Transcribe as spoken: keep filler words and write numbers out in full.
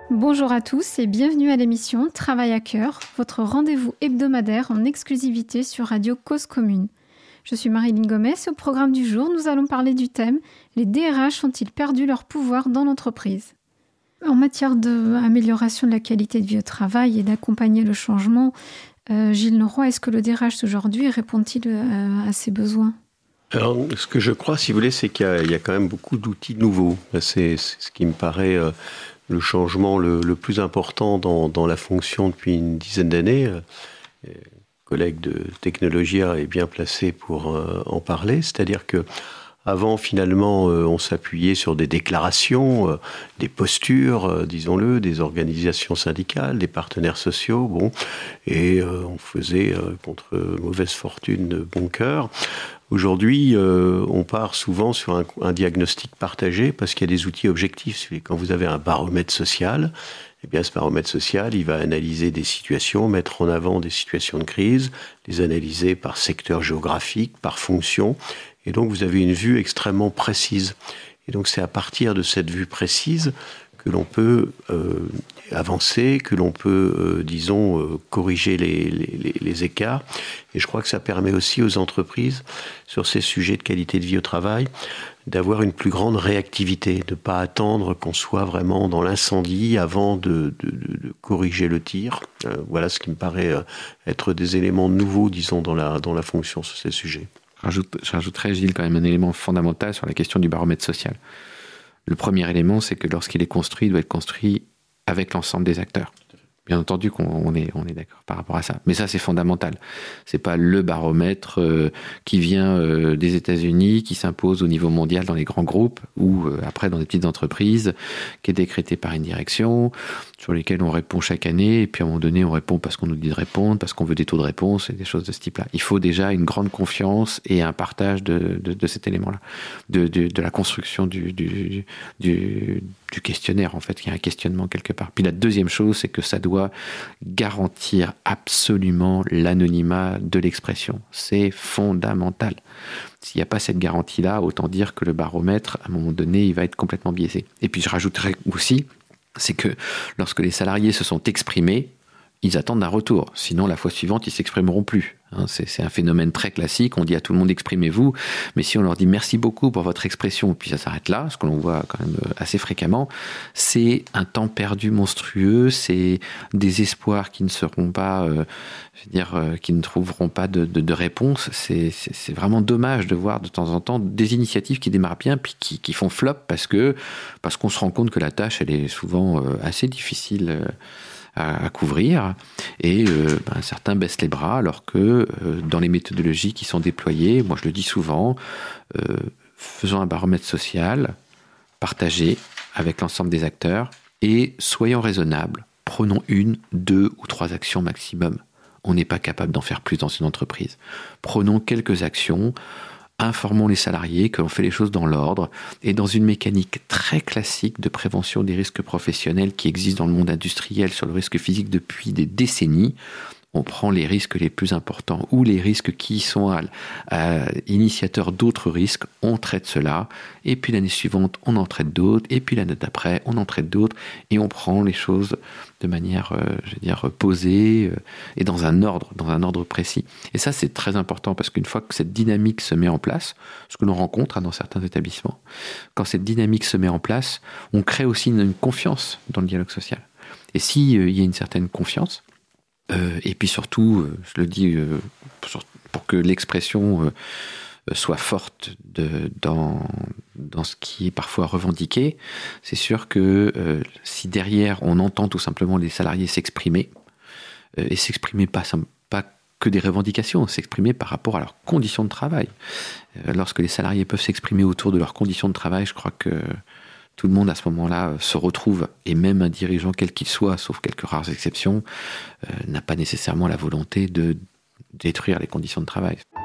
Bonjour à tous et bienvenue à l'émission Travail à cœur, votre rendez-vous hebdomadaire en exclusivité sur Radio Cause Commune. Je suis Marilyn Gomez et au programme du jour, nous allons parler du thème « Les D R H ont-ils perdu leur pouvoir dans l'entreprise ?» En matière d'amélioration de la qualité de vie au travail et d'accompagner le changement, euh, Gilles Leroy, est-ce que le D R H d'aujourd'hui répond-il à, à ces besoins ? Alors, ce que je crois, si vous voulez, c'est qu'il y a, il y a quand même beaucoup d'outils nouveaux. C'est, c'est ce qui me paraît euh, le changement le, le plus important dans, dans la fonction depuis une dizaine d'années. Euh, collègue de Technologia est bien placé pour euh, en parler. C'est-à-dire que avant, finalement, euh, on s'appuyait sur des déclarations, euh, des postures, euh, disons-le, des organisations syndicales, des partenaires sociaux, bon, et euh, on faisait, euh, contre mauvaise fortune, de bon cœur. Aujourd'hui, euh, on part souvent sur un, un diagnostic partagé parce qu'il y a des outils objectifs. Quand vous avez un baromètre social, eh bien, ce baromètre social, il va analyser des situations, mettre en avant des situations de crise, les analyser par secteur géographique, par fonction. Et donc, vous avez une vue extrêmement précise. Et donc, c'est à partir de cette vue précise que l'on peut euh, avancer, que l'on peut, euh, disons, euh, corriger les, les, les écarts. Et je crois que ça permet aussi aux entreprises, sur ces sujets de qualité de vie au travail, d'avoir une plus grande réactivité, de ne pas attendre qu'on soit vraiment dans l'incendie avant de, de, de, de corriger le tir. Euh, voilà ce qui me paraît euh, être des éléments nouveaux, disons, dans la, dans la fonction sur ces sujets. Rajoute, je rajouterais, Gilles, quand même un élément fondamental sur la question du baromètre social. Le premier élément, c'est que lorsqu'il est construit, il doit être construit avec l'ensemble des acteurs. Bien entendu qu'on on est, on est d'accord par rapport à ça. Mais ça, c'est fondamental. C'est pas le baromètre euh, qui vient euh, des États-Unis, qui s'impose au niveau mondial dans les grands groupes, ou euh, après dans des petites entreprises, qui est décrété par une direction, sur lesquelles on répond chaque année, et puis à un moment donné, on répond parce qu'on nous dit de répondre, parce qu'on veut des taux de réponse, et des choses de ce type-là. Il faut déjà une grande confiance et un partage de, de, de cet élément-là, de, de, de la construction du, du, du, du questionnaire, en fait. Il y a un questionnement quelque part. Puis la deuxième chose, c'est que ça doit garantir absolument l'anonymat de l'expression. C'est fondamental. S'il n'y a pas cette garantie-là, autant dire que le baromètre, à un moment donné, il va être complètement biaisé. Et puis je rajouterais aussi, c'est que lorsque les salariés se sont exprimés, ils attendent un retour. Sinon, la fois suivante, ils ne s'exprimeront plus. Hein, c'est, c'est un phénomène très classique. On dit à tout le monde exprimez-vous, mais si on leur dit merci beaucoup pour votre expression, puis ça s'arrête là, ce que l'on voit quand même assez fréquemment, c'est un temps perdu monstrueux, c'est des espoirs qui ne seront pas, euh, je veux dire, euh, qui ne trouveront pas de, de, de réponse. C'est, c'est, c'est vraiment dommage de voir de temps en temps des initiatives qui démarrent bien, puis qui, qui font flop parce que parce qu'on se rend compte que la tâche, elle est souvent euh, assez difficile. Euh, À, à couvrir et euh, ben, certains baissent les bras alors que euh, dans les méthodologies qui sont déployées, moi je le dis souvent, euh, faisons un baromètre social partagé avec l'ensemble des acteurs et soyons raisonnables, prenons une, deux ou trois actions maximum. On n'est pas capable d'en faire plus dans une entreprise. Prenons quelques actions, informons les salariés que l'on fait les choses dans l'ordre et dans une mécanique très classique de prévention des risques professionnels qui existe dans le monde industriel sur le risque physique depuis des décennies. On prend les risques les plus importants ou les risques qui sont à, à, initiateurs d'autres risques, on traite cela, et puis l'année suivante, on en traite d'autres, et puis l'année d'après, on en traite d'autres, et on prend les choses de manière, euh, je veux dire, posée, euh, et dans un ordre, dans un ordre précis. Et ça, c'est très important, parce qu'une fois que cette dynamique se met en place, ce que l'on rencontre hein, dans certains établissements, quand cette dynamique se met en place, on crée aussi une, une confiance dans le dialogue social. Et s'il euh, y a une certaine confiance, Euh, et puis surtout, euh, je le dis euh, pour, pour que l'expression euh, soit forte de, dans, dans ce qui est parfois revendiqué, c'est sûr que euh, si derrière on entend tout simplement les salariés s'exprimer, euh, et s'exprimer pas, pas que des revendications, s'exprimer par rapport à leurs conditions de travail. Euh, lorsque les salariés peuvent s'exprimer autour de leurs conditions de travail, je crois que tout le monde à ce moment-là se retrouve, et même un dirigeant quel qu'il soit, sauf quelques rares exceptions, euh, n'a pas nécessairement la volonté de détruire les conditions de travail.